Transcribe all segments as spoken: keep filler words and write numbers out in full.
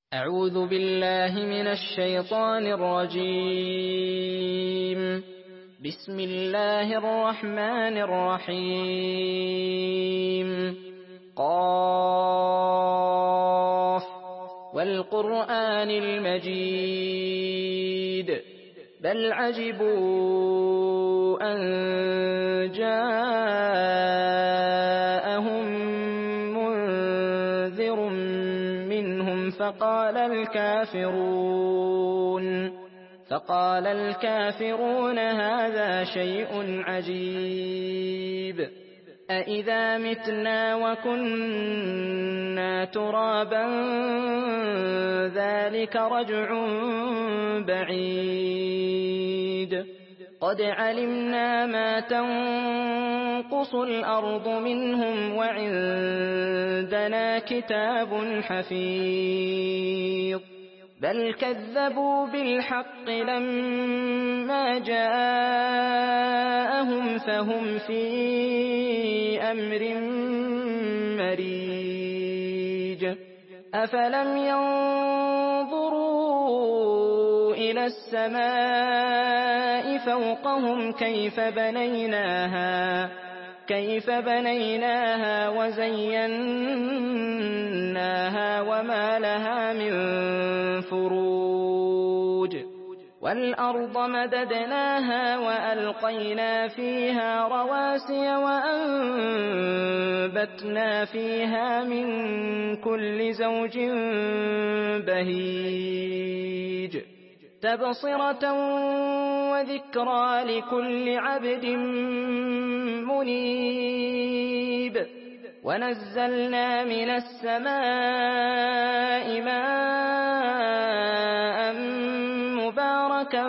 أعوذ بالله من الشيطان الرجيم. بسم الله الرحمن الرحيم. قاف والقرآن المجيد بل عجبوا أن جاءهم منذر منهم فقال الكافرون فقال الكافرون هذا شيء عجيب أإذا متنا وكنا ترابا ذلك رجع بعيد قد علمنا ما تنقص الأرض منهم وعندنا كتاب حفيظ بل كذبوا بالحق لما جاءهم فهم في أمر مريج أفلم ينظروا إلى السماء فوقهم كيف بنيناها كيف بنيناها وزيناها وما لها من فروج والأرض مددناها وألقينا فيها رواسي وأنبتنا فيها من كل زوج بهيج تبصرة وذكرى لكل عبد منيب ونزلنا من السماء ماء مباركا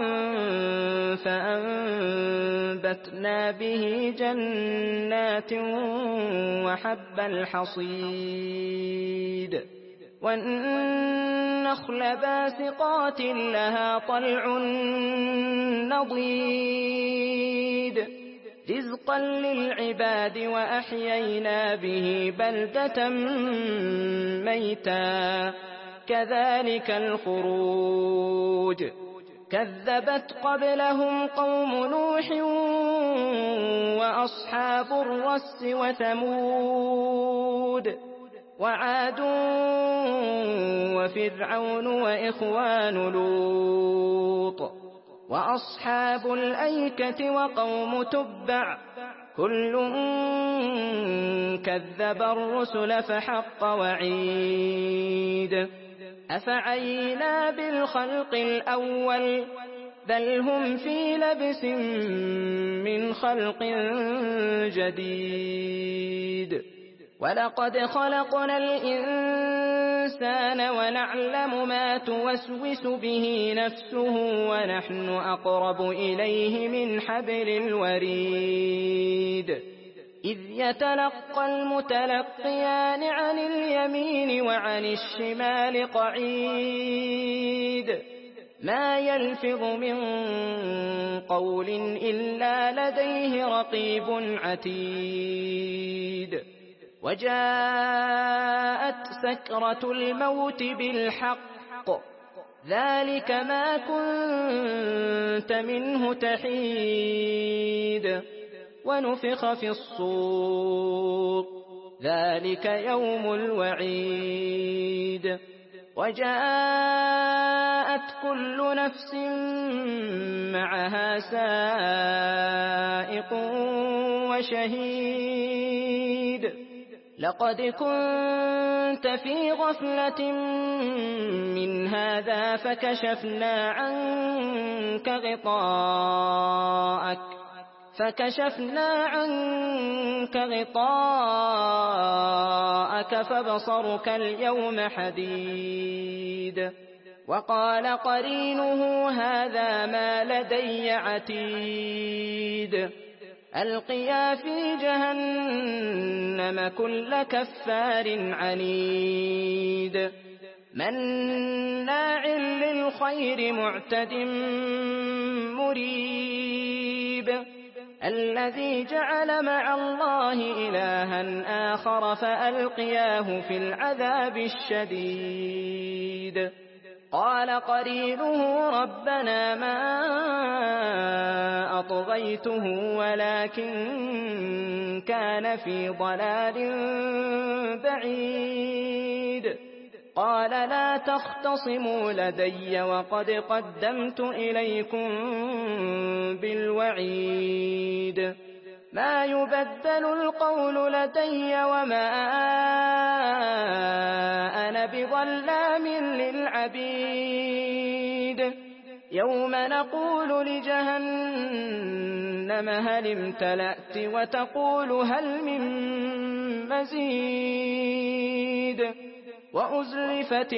فأنبتنا به جنات وحب الحصيد والنخل باسقات لها طلع نضيد رزقا للعباد وأحيينا به بلدة ميتا كذلك الخروج كذبت قبلهم قوم نوح وأصحاب الرس وثمود وعاد وفرعون وإخوان لوط وأصحاب الأيكة وقوم تبع كل كذب الرسل فحق وعيد أفعينا بالخلق الأول بل هم في لبس من خلق جديد ولقد خلقنا الإنسان ونعلم ما توسوس به نفسه ونحن أقرب إليه من حبل الوريد إذ يتلقى المتلقيان عن اليمين وعن الشمال قعيد ما يلفظ من قول إلا لديه رقيب عتيد وجاءت سكرة الموت بالحق ذلك ما كنت منه تحيد ونفخ في الصور ذلك يوم الوعيد وجاءت كل نفس معها سائق وشهيد لقد كنت في غفلة من هذا فكشفنا عنك غطاءك فكشفنا عنك غطاءك فبصرك اليوم حديد وقال قرينه هذا ما لدي عتيد ألقيا في جهنم كل كفار عنيد مناع للخير معتد مريب الذي جعل مع الله إلها آخر فألقياه في العذاب الشديد قال قرينه ربنا ما أطغيته ولكن كان في ضلال بعيد. قال لا تختصموا لدي وقد قدمت إليكم بالوعيد. ما يبدل القول لدي وما أنا بظلام للعبيد. يوم نقول لجهنم هل امتلأت وتقول هل من مزيد. وأزلفت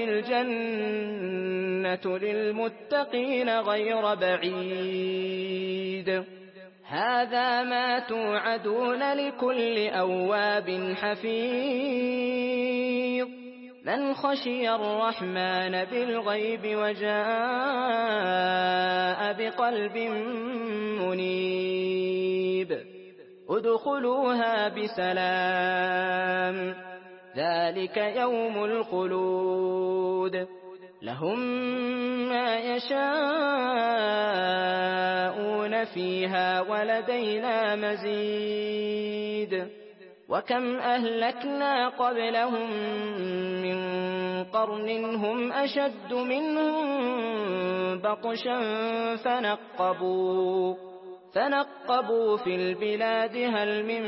الجنة للمتقين غير بعيد. هذا ما توعدون لكل أواب حفيظ من خشي الرحمن بالغيب وجاء بقلب منيب. ادخلوها بسلام ذلك يوم الخلود. لهم ما يشاءون فيها ولدينا مزيد. وكم أهلكنا قبلهم من قرن هم أشد منهم بطشا فنقبوا, فنقبوا في البلاد هل من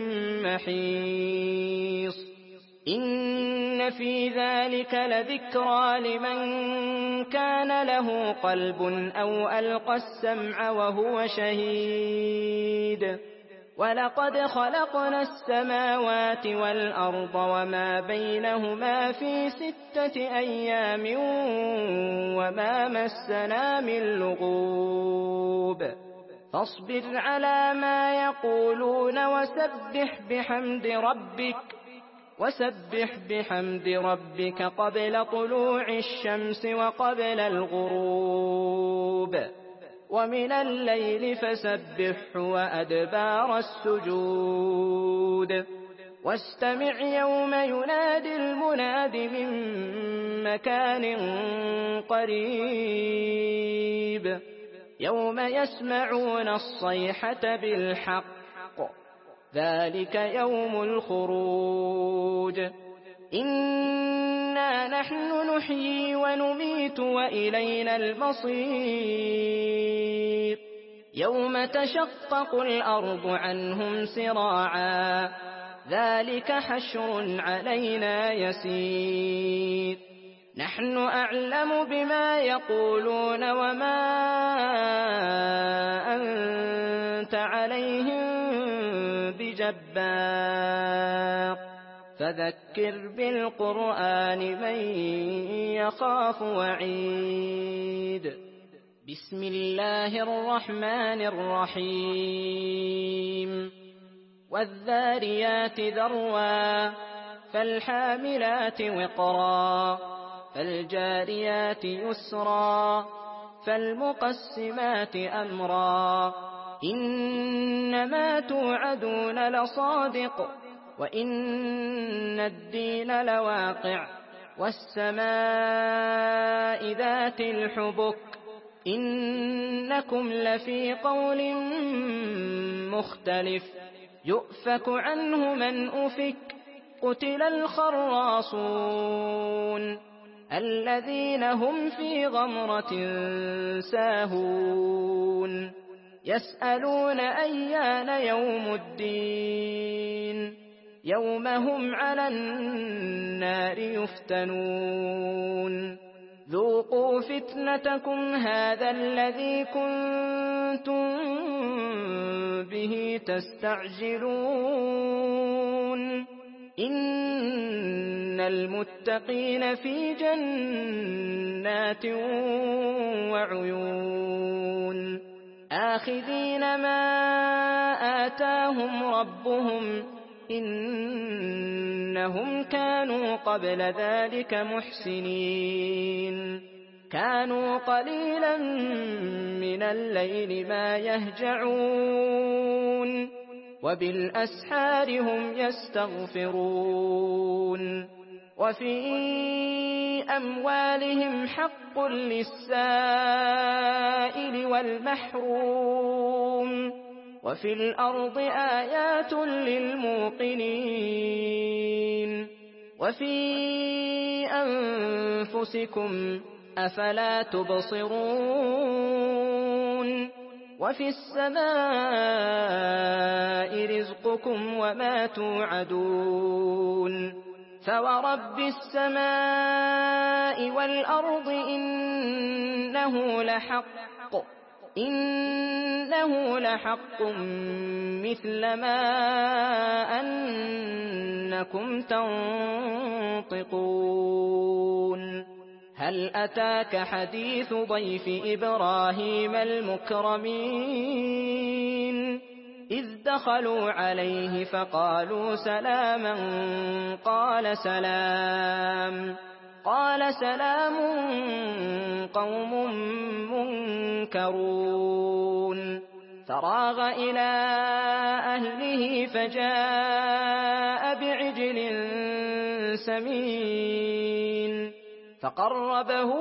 محيص. إن في ذلك لذكرى لمن كان له قلب أو ألقى السمع وهو شهيد. ولقد خلقنا السماوات والأرض وما بينهما في ستة أيام وما مسنا من لغوب. فاصبر على ما يقولون وسبح بحمد ربك وسبح بحمد ربك قبل طلوع الشمس وقبل الغروب ومن الليل فسبحه وأدبار السجود. واستمع يوم ينادي المناد من مكان قريب. يوم يسمعون الصيحة بالحق ذلك يوم الخروج. إنا نحن نحيي ونميت وإلينا المصير. يوم تشقق الأرض عنهم سراعا ذلك حشر علينا يسير. نحن أعلم بما يقولون وما أنت عليهم بجبار. فذكر بالقرآن من يخاف وعيد. بسم الله الرحمن الرحيم. والذاريات ذروا فالحاملات وقرا فالجاريات يسرا فالمقسمات أمرا. إنما توعدون لصادق وإن الدين لواقع. والسماء ذات الحبك إنكم لفي قول مختلف. يؤفك عنه من أفك. قتل الخراصون الذين هم في غمرة ساهون. يسألون أيان يوم الدين يوم هم على النار يفتنون. ذوقوا فتنتكم هذا الذي كنتم به تستعجلون. إن المتقين في جنات وعيون آخذين ما آتاهم ربهم إنهم كانوا قبل ذلك محسنين. كانوا قليلا من الليل ما يهجعون وبالأسحار هم يستغفرون. وفي أموالهم حق للسائل والمحروم وفي الأرض آيات للموقنين وفي أنفسكم أفلا تبصرون وفي السماء رزقكم وما توعدون فورب السماء والأرض إنه لحق إنه لحق مثل ما أنكم تنطقون هل أتاك حديث ضيف إبراهيم المكرمين إذ دخلوا عليه فقالوا سلاما قال سلام قال سلام قوم منكرون فراغ إلى أهله فجاء بعجل سمين فقربه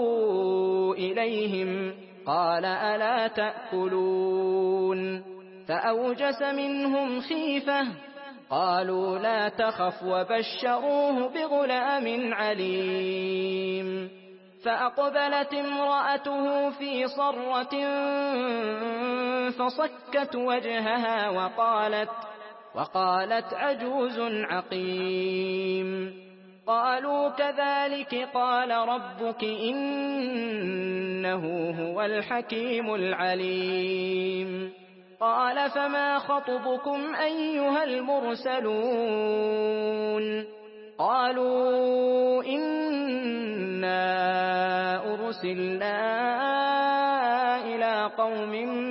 إليهم قال ألا تأكلون فأوجس منهم خيفة قالوا لا تخف وبشروه بغلام عليم فأقبلت امرأته في صرة فصكت وجهها وقالت, وقالت عجوز عقيم قالوا كذلك قال ربك إنه هو الحكيم العليم قال فما خطبكم أيها المرسلون قالوا إنا أرسلنا إلى قوم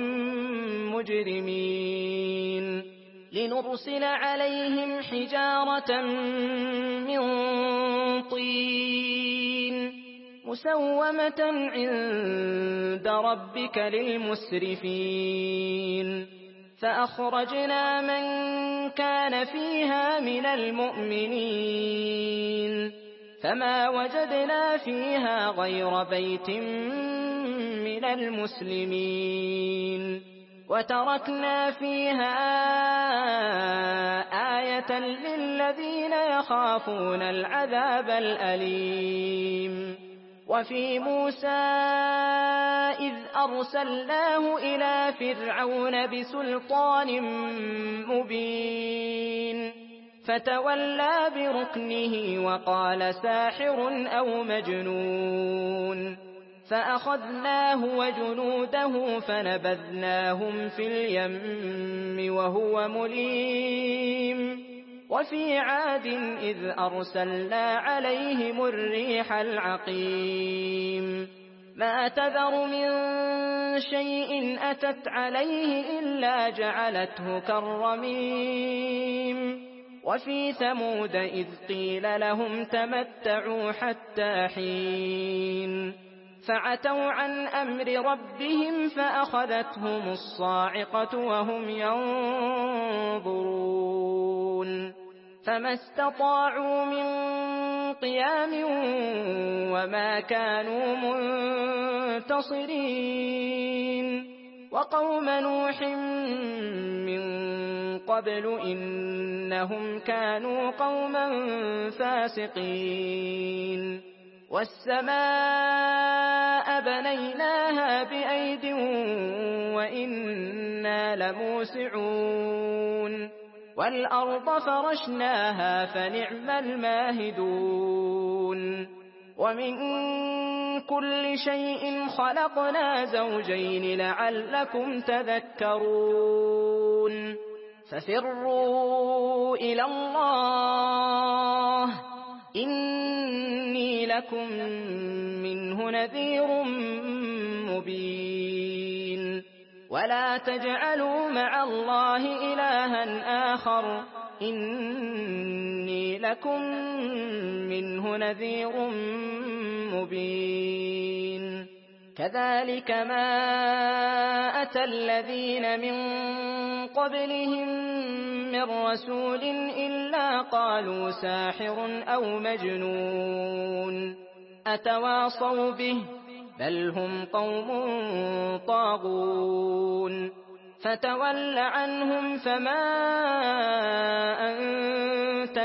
مجرمين لنرسل عليهم حجارة من طين مسومة عند ربك للمسرفين فأخرجنا من كان فيها من المؤمنين فما وجدنا فيها غير بيت من المسلمين وتركنا فيها آية للذين يخافون العذاب الأليم وفي موسى إذ أرسلناه إلى فرعون بسلطان مبين فتولى بركنه وقال ساحر أو مجنون فأخذناه وجنوده فنبذناهم في اليم وهو مليم وفي عاد إذ أرسلنا عليهم الريح العقيم ما تذر من شيء أتت عليه إلا جعلته كالرميم وفي ثمود إذ قيل لهم تمتعوا حتى حين فعتوا عن أمر ربهم فأخذتهم الصاعقة وهم ينظرون فما استطاعوا من قيام وما كانوا منتصرين وقوم نوح من قبل إنهم كانوا قوما فاسقين والسماء بنيناها بأيد وإنا لموسعون والأرض فرشناها فنعم الماهدون ومن كل شيء خلقنا زوجين لعلكم تذكرون ففروا إلى الله إني لكم منه نذير مبين ولا تجعلوا مع الله إلها آخر إني لكم منه نذير مبين كذلك ما أتى الذين من قبلهم من رسول إلا قالوا ساحر أو مجنون أتواصوا به بل هم قوم طاغون فتول عنهم فما أنت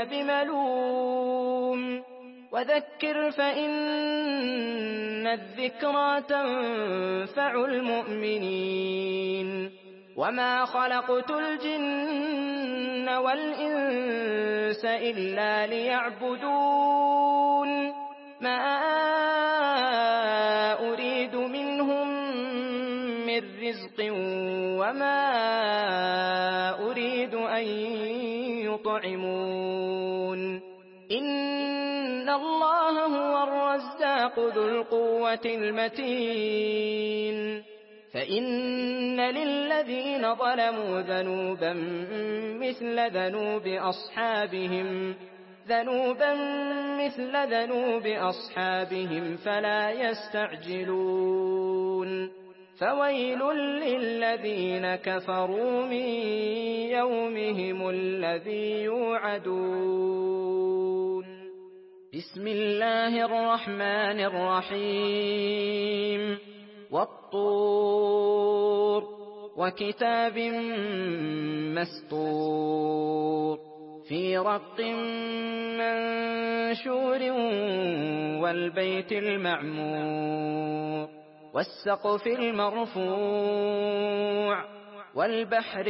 بملوم وذكر فإن الذكرى تنفع المؤمنين وما خلقت الجن والإنس إلا ليعبدون ما أريد منهم من رزق وما أريد أن يطعمون إن الله هو الرزاق ذو القوة المتين فإن للذين ظلموا ذنوبا مثل ذنوب أصحابهم ذنوبا مثل ذنوب أصحابهم فلا يستعجلون فويل للذين كفروا من يومهم الذي يوعدون بسم الله الرحمن الرحيم والطور وكتاب مسطور في رق منشور والبيت المعمور والسقف المرفوع والبحر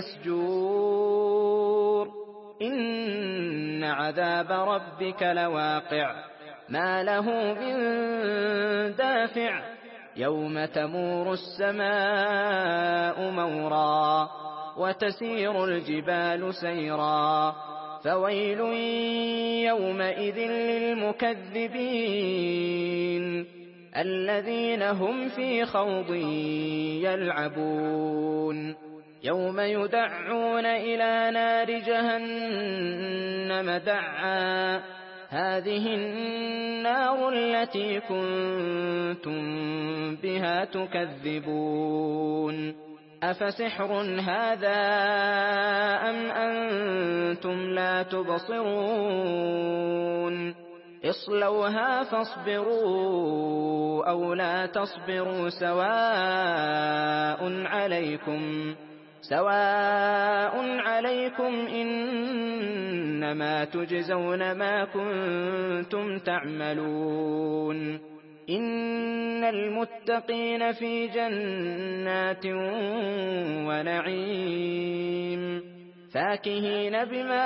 المسجور إن عذاب ربك لواقع ما له من دافع يوم تمور السماء مورا وتسير الجبال سيرا فويل يومئذ للمكذبين الذين هم في خوض يلعبون يوم يدعون إلى نار جهنم دعا هذه النار التي كنتم بها تكذبون أفسحر هذا أم أنتم لا تبصرون اصلوها فاصبروا أو لا تصبروا سواء عليكم سواء عليكم إنما تجزون ما كنتم تعملون إن المتقين في جنات ونعيم فاكهين بما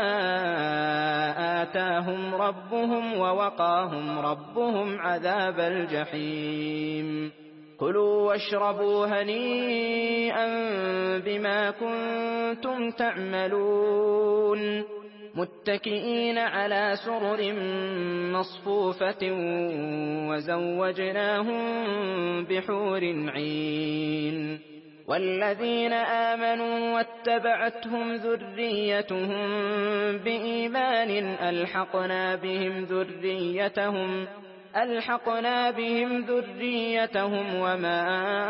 آتاهم ربهم ووقاهم ربهم عذاب الجحيم كلوا واشربوا هنيئا بما كنتم تعملون متكئين على سرر مصفوفة وزوجناهم بحور عين والذين آمنوا واتبعتهم ذريتهم بإيمان ألحقنا بهم ذريتهم ألحقنا بهم ذريتهم وما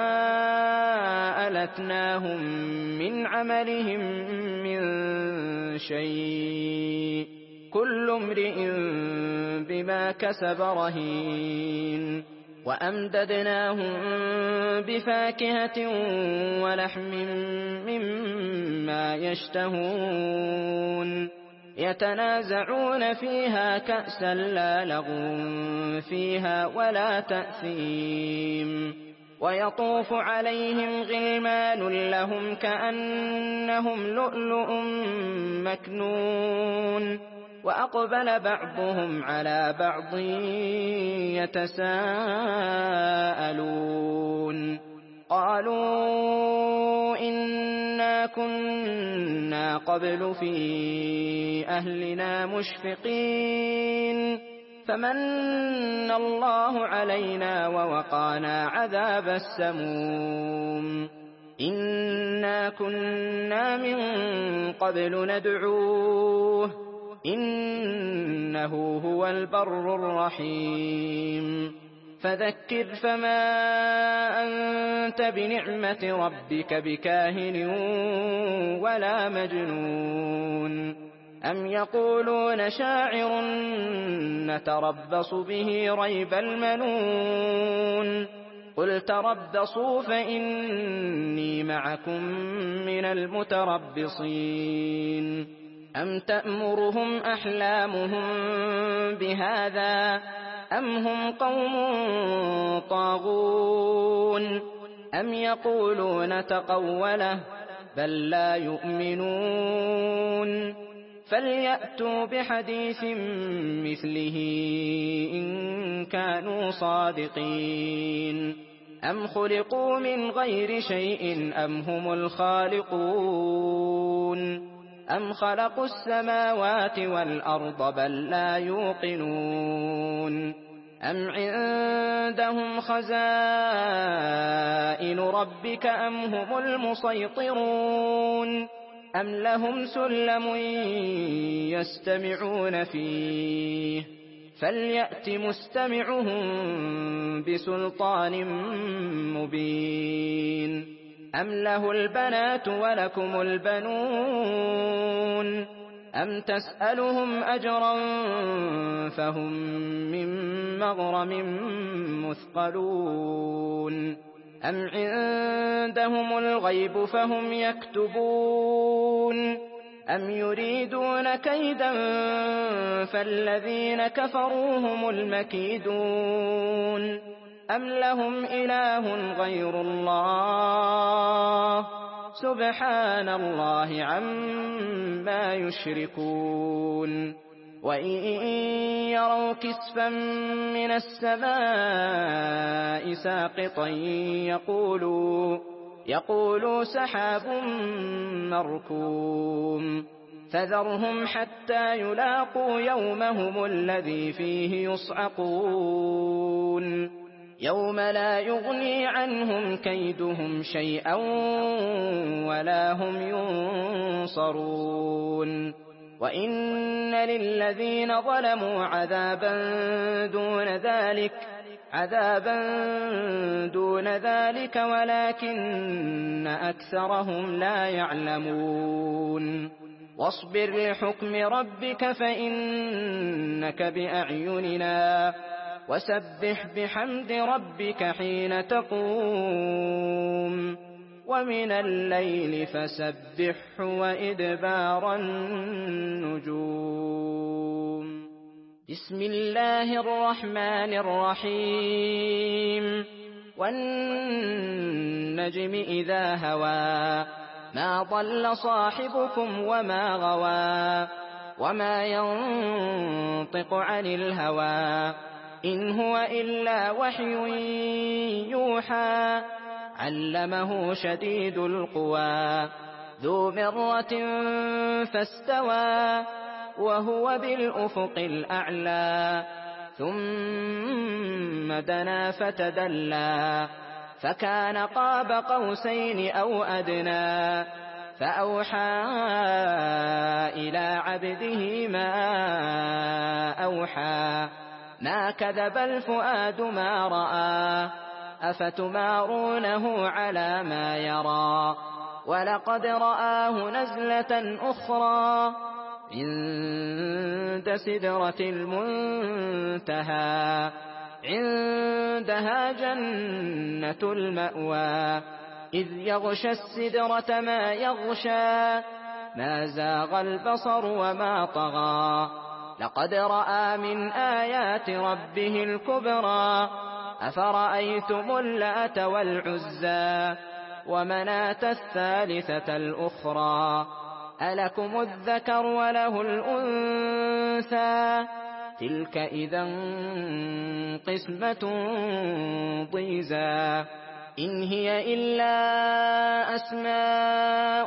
ألتناهم من عملهم من شيء كل امرئ بما كسب رهين وأمددناهم بفاكهة ولحم مما يشتهون يتنازعون فيها كأسا لا لغو فيها ولا تأثيم ويطوف عليهم غلمان لهم كأنهم لؤلؤ مكنون وأقبل بعضهم على بعض يتساءلون قالوا إنا كنا قبل في أهلنا مشفقين فمن الله علينا ووقانا عذاب السموم إنا كنا من قبل ندعوه إنه هو البر الرحيم فذكر فما أنت بنعمة ربك بكاهن ولا مجنون أم يقولون شاعر نتربص به ريب المنون قل تربصوا فإني معكم من المتربصين أم تأمرهم أحلامهم بهذا أم هم قوم طاغون أم يقولون تقوله بل لا يؤمنون فليأتوا بحديث مثله إن كانوا صادقين أم خلقوا من غير شيء أم هم الخالقون أم خلقوا السماوات والأرض بل لا يوقنون أم عندهم خزائن ربك أم هم المسيطرون أم لهم سلم يستمعون فيه فليأت مستمعهم بسلطان مبين أم له البنات ولكم البنون أم تسألهم أجرا فهم من مغرم مثقلون أم عندهم الغيب فهم يكتبون أم يريدون كيدا فالذين كفروا هم المكيدون أم لهم إله غير الله سبحان الله عما يشركون وإن يروا كسفا من السماء ساقطا يقولوا يقولوا سحاب مركوم فذرهم حتى يلاقوا يومهم الذي فيه يصعقون يوم لا يغني عنهم كيدهم شيئا ولا هم ينصرون وإن للذين ظلموا عذابا دون ذلك عذابا دون ذلك ولكن أكثرهم لا يعلمون واصبر لحكم ربك فإنك بأعيننا وسبح بحمد ربك حين تقوم ومن الليل فسبحه وإدبار النجوم بسم الله الرحمن الرحيم والنجم إذا هوى ما ضل صاحبكم وما غوى وما ينطق عن الهوى إن هو إلا وحي يوحى علمه شديد القوى ذو مرة فاستوى وهو بالأفق الأعلى ثم دنا فتدلى فكان قاب قوسين أو أدنى فأوحى إلى عبده ما أوحى ما كذب الفؤاد ما رأى أفتمارونه على ما يرى ولقد رآه نزلة أخرى عند سدرة المنتهى عندها جنة المأوى إذ يغشى السدرة ما يغشى ما زاغ البصر وما طغى لقد رأى من آيات ربه الكبرى أفرأيتم اللات والعزى ومناة الثالثة الأخرى ألكم الذكر وله الأنثى تلك إذا قسمة ضيزى إن هي إلا أسماء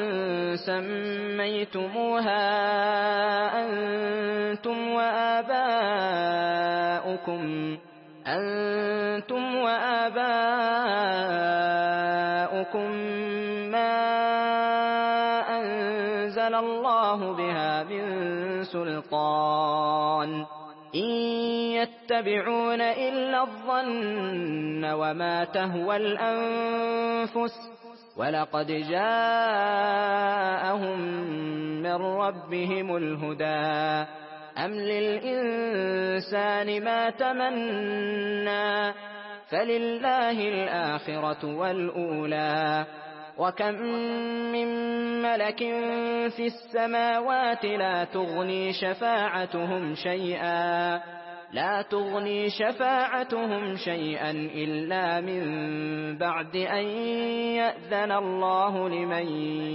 سميتموها أنتم وآباؤكم أنتم وآباؤكم ما أنزل الله بها من سلطان إن يتبعون إلا الظن وما تهوى الأنفس ولقد جاءهم من ربهم الهدى أم للإنسان ما تمنى فلله الآخرة والأولى وكم من ملك في السماوات لا تغني شفاعتهم شيئا لا تغني شفاعتهم شيئا إلا من بعد أن يأذن الله لمن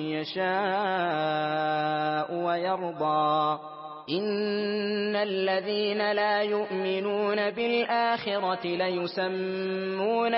يشاء ويرضى إن الذين لا يؤمنون بالآخرة ليسمون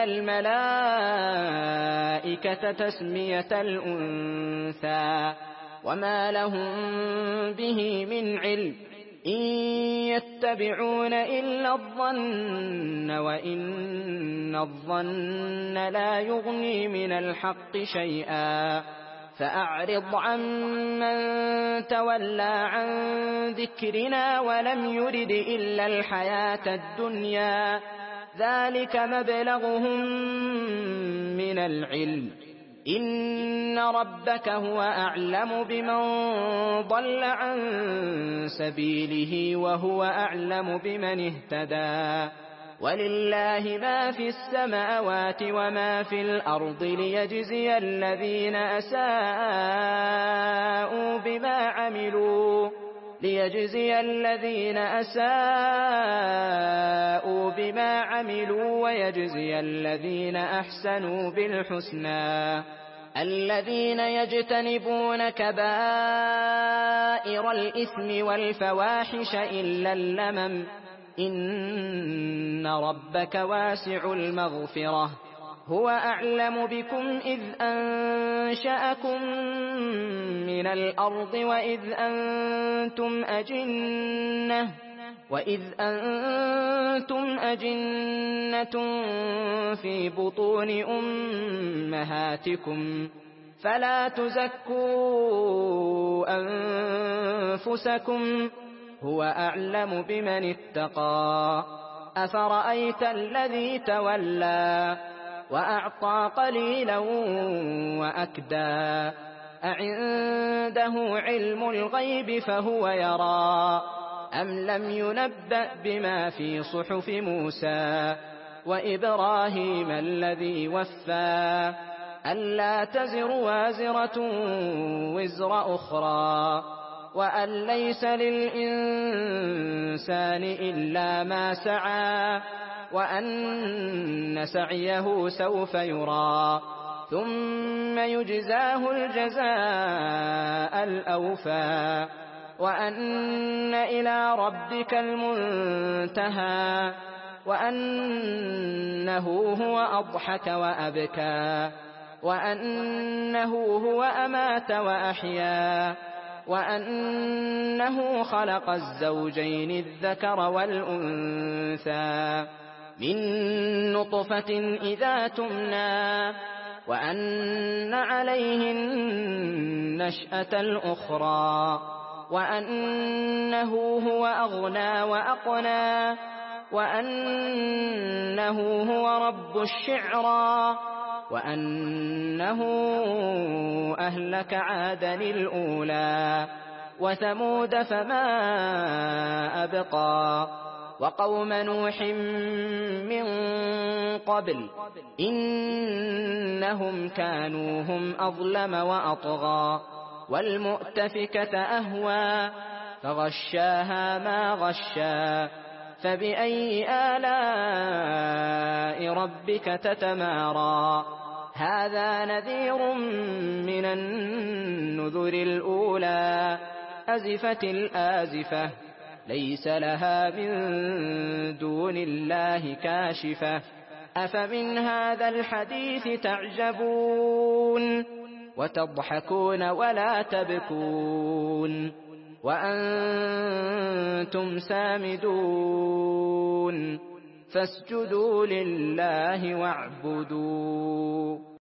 الملائكة تسمية الأنثى وما لهم به من علم إن يتبعون إلا الظن وإن الظن لا يغني من الحق شيئا فأعرض عن من تولى عن ذكرنا ولم يرد إلا الحياة الدنيا ذلك مبلغهم من العلم إن ربك هو أعلم بمن ضل عن سبيله وهو أعلم بمن اهتدى ولله ما في السماوات وما في الأرض ليجزي الذين أساءوا بما عملوا ليجزي الذين أساءوا بما عملوا ويجزي الذين أحسنوا بالحسنى الذين يجتنبون كبائر الإثم والفواحش إلا اللمم إن ربك واسع المغفرة هو أعلم بكم إذ أنشأكم من الأرض وإذ أنتم أجنة وإذ أنتم أجنة في بطون أمهاتكم فلا تزكوا أنفسكم هو أعلم بمن اتقى أفرأيت الذي تولى وأعطى قليلا وأكدى أعنده علم الغيب فهو يرى أم لم ينبأ بما في صحف موسى وإبراهيم الذي وفى ألا تزر وازرة وزر أخرى وأن ليس للإنسان إلا ما سعى وأن سعيه سوف يرى ثم يجزاه الجزاء الأوفى وأن إلى ربك المنتهى وأنه هو أضحك وأبكى وأنه هو أمات وأحيا وأنه خلق الزوجين الذكر والأنثى من نطفة إذا تمنى وأن عليه النشأة الأخرى وأنه هو أغنى وأقنى وأنه هو رب الشعرى وأنه أهلك عادا الأولى وثمود فما أبقى وقوم نوح من قبل إنهم كانوا هم أظلم وأطغى والمؤتفكة أهوى فغشاها ما غشا فبأي آلاء ربك تتمارى هذا نذير من النذر الأولى أزفت الآزفة ليس لها من دون الله كاشفة أفمن هذا الحديث تعجبون وتضحكون ولا تبكون وأنتم سامدون فاسجدوا لله واعبدوا